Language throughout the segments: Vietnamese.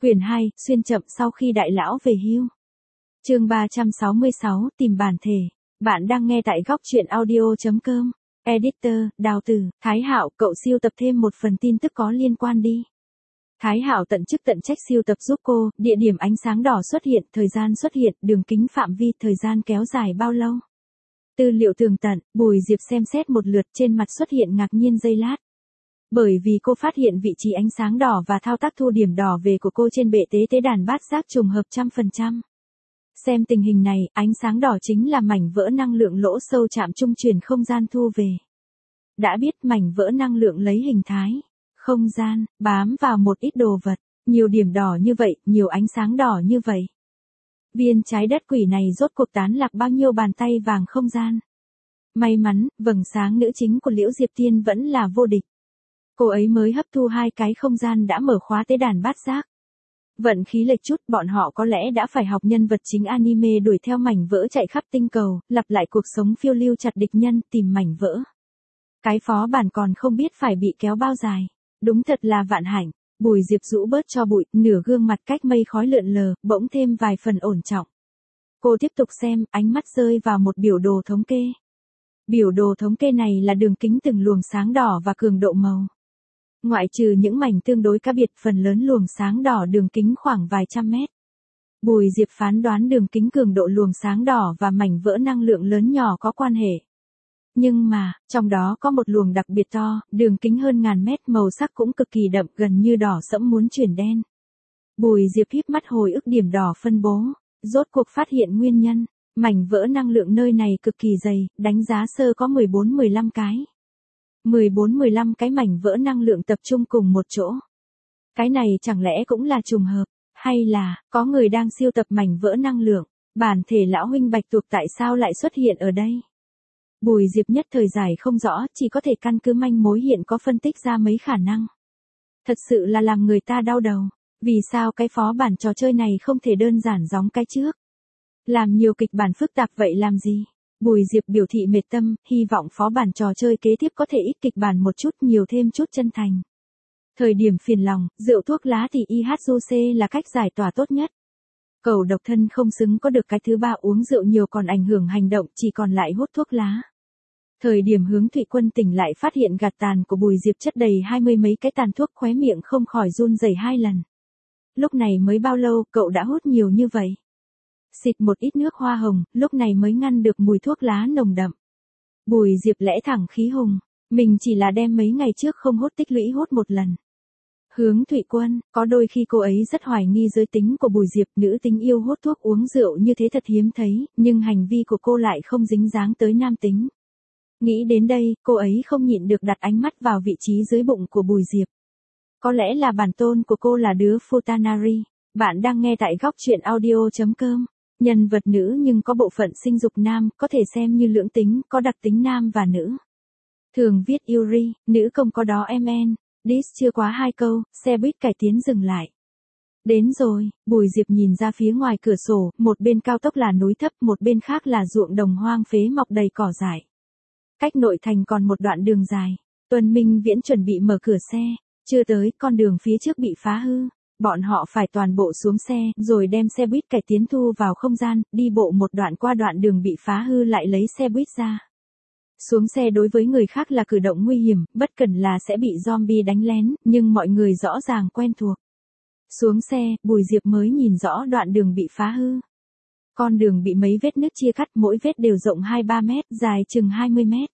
Quyển 2, xuyên chậm sau khi đại lão về hưu. Chương 366, tìm bản thể. Bạn đang nghe tại góc truyện audio.com. Editor, Đào Tử, Thái Hạo, cậu sưu tập thêm một phần tin tức có liên quan đi. Thái Hạo tận chức tận trách sưu tập giúp cô, địa điểm ánh sáng đỏ xuất hiện, thời gian xuất hiện, đường kính phạm vi, thời gian kéo dài bao lâu. Tư liệu tường tận, Bùi Diệp xem xét một lượt, trên mặt xuất hiện ngạc nhiên giây lát. Bởi vì cô phát hiện vị trí ánh sáng đỏ và thao tác thu điểm đỏ về của cô trên bệ tế đàn bát giác trùng hợp 100%. Xem tình hình này, ánh sáng đỏ chính là mảnh vỡ năng lượng lỗ sâu chạm trung chuyển không gian thu về. Đã biết mảnh vỡ năng lượng lấy hình thái, không gian, bám vào một ít đồ vật, nhiều điểm đỏ như vậy, nhiều ánh sáng đỏ như vậy. Viên trái đất quỷ này rốt cuộc tán lạc bao nhiêu bàn tay vàng không gian. May mắn, vầng sáng nữ chính của Liễu Diệp Tiên vẫn là vô địch. Cô ấy mới hấp thu 2 cái không gian đã mở khóa tế đàn bát giác. Vận khí lệch chút, bọn họ có lẽ đã phải học nhân vật chính anime đuổi theo mảnh vỡ chạy khắp tinh cầu, lặp lại cuộc sống phiêu lưu chặt địch nhân, tìm mảnh vỡ. Cái phó bản còn không biết phải bị kéo bao dài. Đúng thật là vạn hạnh. Bùi Diệp rũ bớt cho bụi, nửa gương mặt cách mây khói lượn lờ, bỗng thêm vài phần ổn trọng. Cô tiếp tục xem, ánh mắt rơi vào một biểu đồ thống kê. Biểu đồ thống kê này là đường kính từng luồng sáng đỏ và cường độ màu. Ngoại trừ những mảnh tương đối cá biệt, phần lớn luồng sáng đỏ đường kính khoảng vài trăm mét. Bùi Diệp phán đoán đường kính cường độ luồng sáng đỏ và mảnh vỡ năng lượng lớn nhỏ có quan hệ. Nhưng mà, trong đó có một luồng đặc biệt to, đường kính hơn ngàn mét, màu sắc cũng cực kỳ đậm, gần như đỏ sẫm muốn chuyển đen. Bùi Diệp híp mắt hồi ức điểm đỏ phân bố, rốt cuộc phát hiện nguyên nhân. Mảnh vỡ năng lượng nơi này cực kỳ dày, đánh giá sơ có 14-15 cái. 14-15 cái mảnh vỡ năng lượng tập trung cùng một chỗ. Cái này chẳng lẽ cũng là trùng hợp, hay là, có người đang siêu tập mảnh vỡ năng lượng, bản thể lão huynh Bạch Tuộc tại sao lại xuất hiện ở đây? Bùi Diệp nhất thời giải không rõ, chỉ có thể căn cứ manh mối hiện có phân tích ra mấy khả năng. Thật sự là làm người ta đau đầu, vì sao cái phó bản trò chơi này không thể đơn giản giống cái trước? Làm nhiều kịch bản phức tạp vậy làm gì? Bùi Diệp biểu thị mệt tâm, hy vọng phó bản trò chơi kế tiếp có thể ít kịch bản một chút, nhiều thêm chút chân thành. Thời điểm phiền lòng, rượu thuốc lá thì IHUC là cách giải tỏa tốt nhất. Cầu độc thân không xứng có được cái thứ ba, uống rượu nhiều còn ảnh hưởng hành động, chỉ còn lại hút thuốc lá. Thời điểm Hướng Thụy Quân tỉnh lại phát hiện gạt tàn của Bùi Diệp chất đầy 20 mấy cái tàn thuốc, khóe miệng không khỏi run rẩy 2 lần. Lúc này mới bao lâu, cậu đã hút nhiều như vậy? Xịt một ít nước hoa hồng, lúc này mới ngăn được mùi thuốc lá nồng đậm. Bùi Diệp lẽ thẳng khí hùng, mình chỉ là đem mấy ngày trước không hút tích lũy hút một lần. Hướng Thụy Quân, có đôi khi cô ấy rất hoài nghi giới tính của Bùi Diệp, nữ tính yêu hút thuốc uống rượu như thế thật hiếm thấy, nhưng hành vi của cô lại không dính dáng tới nam tính. Nghĩ đến đây, cô ấy không nhịn được đặt ánh mắt vào vị trí dưới bụng của Bùi Diệp. Có lẽ là bản tôn của cô là đứa Futanari. Bạn đang nghe tại góc truyện audio.com. Nhân vật nữ nhưng có bộ phận sinh dục nam, có thể xem như lưỡng tính, có đặc tính nam và nữ. Thường viết Yuri, nữ công có đó MN. Dis chưa quá 2 câu, xe buýt cải tiến dừng lại. Đến rồi, Bùi Diệp nhìn ra phía ngoài cửa sổ, một bên cao tốc là núi thấp, một bên khác là ruộng đồng hoang phế mọc đầy cỏ dại. Cách nội thành còn một đoạn đường dài. Tuần Minh Viễn chuẩn bị mở cửa xe, chưa tới, con đường phía trước bị phá hư. Bọn họ phải toàn bộ xuống xe, rồi đem xe buýt cải tiến thu vào không gian, đi bộ một đoạn qua đoạn đường bị phá hư lại lấy xe buýt ra. Xuống xe đối với người khác là cử động nguy hiểm, bất cần là sẽ bị zombie đánh lén, nhưng mọi người rõ ràng quen thuộc. Xuống xe, Bùi Diệp mới nhìn rõ đoạn đường bị phá hư. Con đường bị mấy vết nứt chia cắt, mỗi vết đều rộng 2-3 mét, dài chừng 20 mét.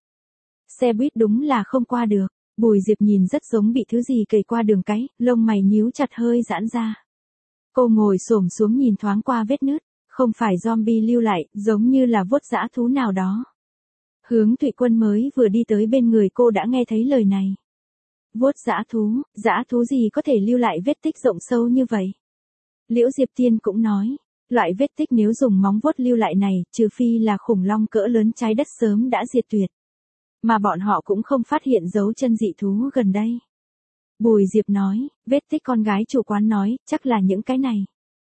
Xe buýt đúng là không qua được. Bùi Diệp nhìn rất giống bị thứ gì cày qua đường cái, lông mày nhíu chặt hơi giãn ra. Cô ngồi xổm xuống nhìn thoáng qua vết nứt, không phải zombie lưu lại, giống như là vuốt dã thú nào đó. Hướng Thụy Quân mới vừa đi tới bên người cô đã nghe thấy lời này. Vuốt dã thú gì có thể lưu lại vết tích rộng sâu như vậy? Liễu Diệp Tiên cũng nói, loại vết tích nếu dùng móng vuốt lưu lại này, trừ phi là khủng long cỡ lớn trái đất sớm đã diệt tuyệt. Mà bọn họ cũng không phát hiện dấu chân dị thú gần đây. Bùi Diệp nói, vết tích con gái chủ quán nói, chắc là những cái này.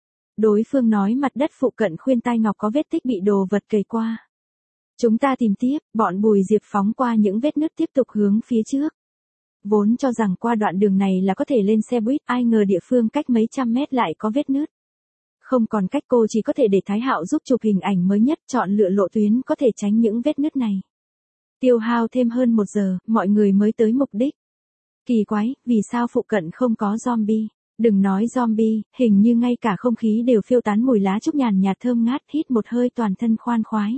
Đối phương nói mặt đất phụ cận khuyên tai ngọc có vết tích bị đồ vật cày qua. Chúng ta tìm tiếp, bọn Bùi Diệp phóng qua những vết nứt tiếp tục hướng phía trước. Vốn cho rằng qua đoạn đường này là có thể lên xe buýt, ai ngờ địa phương cách mấy trăm mét lại có vết nứt. Không còn cách, cô chỉ có thể để Thái Hạo giúp chụp hình ảnh mới nhất, chọn lựa lộ tuyến có thể tránh những vết nứt này. Tiêu hao thêm hơn 1 giờ, mọi người mới tới mục đích. Kỳ quái, vì sao phụ cận không có zombie? Đừng nói zombie, hình như ngay cả không khí đều phiêu tán mùi lá trúc nhàn nhạt thơm ngát, hít một hơi toàn thân khoan khoái.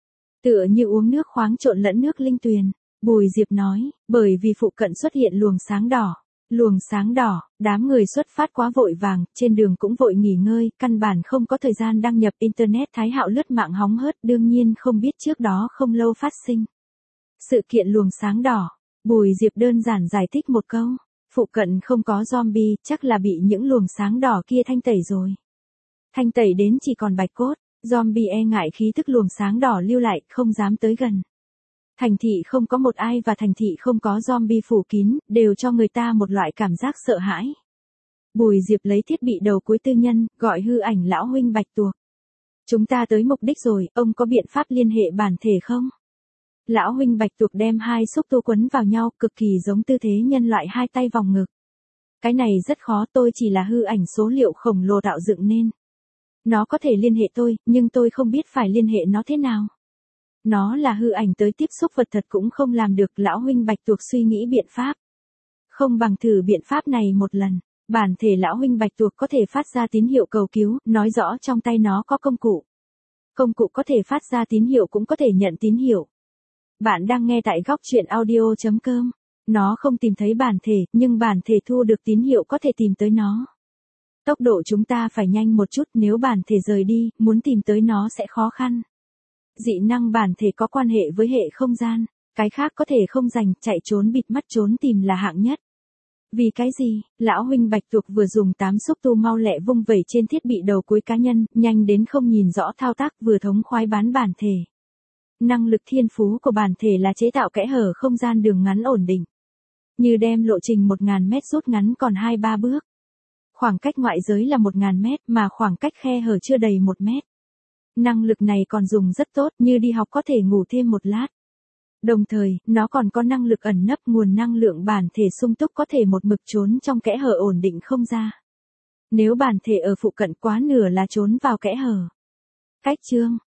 Tựa như uống nước khoáng trộn lẫn nước linh tuyền. Bùi Diệp nói, bởi vì phụ cận xuất hiện luồng sáng đỏ. Luồng sáng đỏ, đám người xuất phát quá vội vàng, trên đường cũng vội nghỉ ngơi, căn bản không có thời gian đăng nhập Internet. Thái Hạo lướt mạng hóng hớt, đương nhiên không biết trước đó không lâu phát sinh sự kiện luồng sáng đỏ. Bùi Diệp đơn giản giải thích một câu, phụ cận không có zombie, chắc là bị những luồng sáng đỏ kia thanh tẩy rồi. Thanh tẩy đến chỉ còn bạch cốt, zombie e ngại khí thức luồng sáng đỏ lưu lại, không dám tới gần. Thành thị không có một ai và thành thị không có zombie phủ kín, đều cho người ta một loại cảm giác sợ hãi. Bùi Diệp lấy thiết bị đầu cuối tư nhân, gọi hư ảnh lão huynh Bạch Tuộc. Chúng ta tới mục đích rồi, ông có biện pháp liên hệ bản thể không? Lão huynh Bạch Tuộc đem hai xúc tu quấn vào nhau, cực kỳ giống tư thế nhân loại, hai tay vòng ngực. Cái này rất khó, tôi chỉ là hư ảnh số liệu khổng lồ tạo dựng nên. Nó có thể liên hệ tôi, nhưng tôi không biết phải liên hệ nó thế nào. Nó là hư ảnh, tới tiếp xúc vật thật cũng không làm được. Lão huynh Bạch Tuộc suy nghĩ biện pháp. Không bằng thử biện pháp này một lần. Bản thể lão huynh Bạch Tuộc có thể phát ra tín hiệu cầu cứu, nói rõ trong tay nó có công cụ. Công cụ có thể phát ra tín hiệu cũng có thể nhận tín hiệu. Bạn đang nghe tại góc truyện audio.com. Nó không tìm thấy bản thể, nhưng bản thể thu được tín hiệu có thể tìm tới nó. Tốc độ chúng ta phải nhanh một chút, nếu bản thể rời đi, muốn tìm tới nó sẽ khó khăn. Dị năng bản thể có quan hệ với hệ không gian, cái khác có thể không dành, chạy trốn bịt mắt trốn tìm là hạng nhất. Vì cái gì? Lão huynh Bạch Tuộc vừa dùng 8 xúc tu mau lẹ vung vẩy trên thiết bị đầu cuối cá nhân, nhanh đến không nhìn rõ thao tác, vừa thống khoái bán bản thể. Năng lực thiên phú của bản thể là chế tạo kẽ hở không gian đường ngắn ổn định. Như đem lộ trình 1000 mét rút ngắn còn 2-3 bước. Khoảng cách ngoại giới là 1000 mét mà khoảng cách khe hở chưa đầy 1 mét. Năng lực này còn dùng rất tốt, như đi học có thể ngủ thêm 1 lát. Đồng thời, nó còn có năng lực ẩn nấp, nguồn năng lượng bản thể sung túc, có thể một mực trốn trong kẽ hở ổn định không ra. Nếu bản thể ở phụ cận quá nửa là trốn vào kẽ hở. Cách chương